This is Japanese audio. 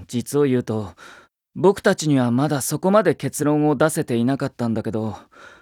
実を言うと僕たちにはまだそこまで結論を出せていなかったんだけど、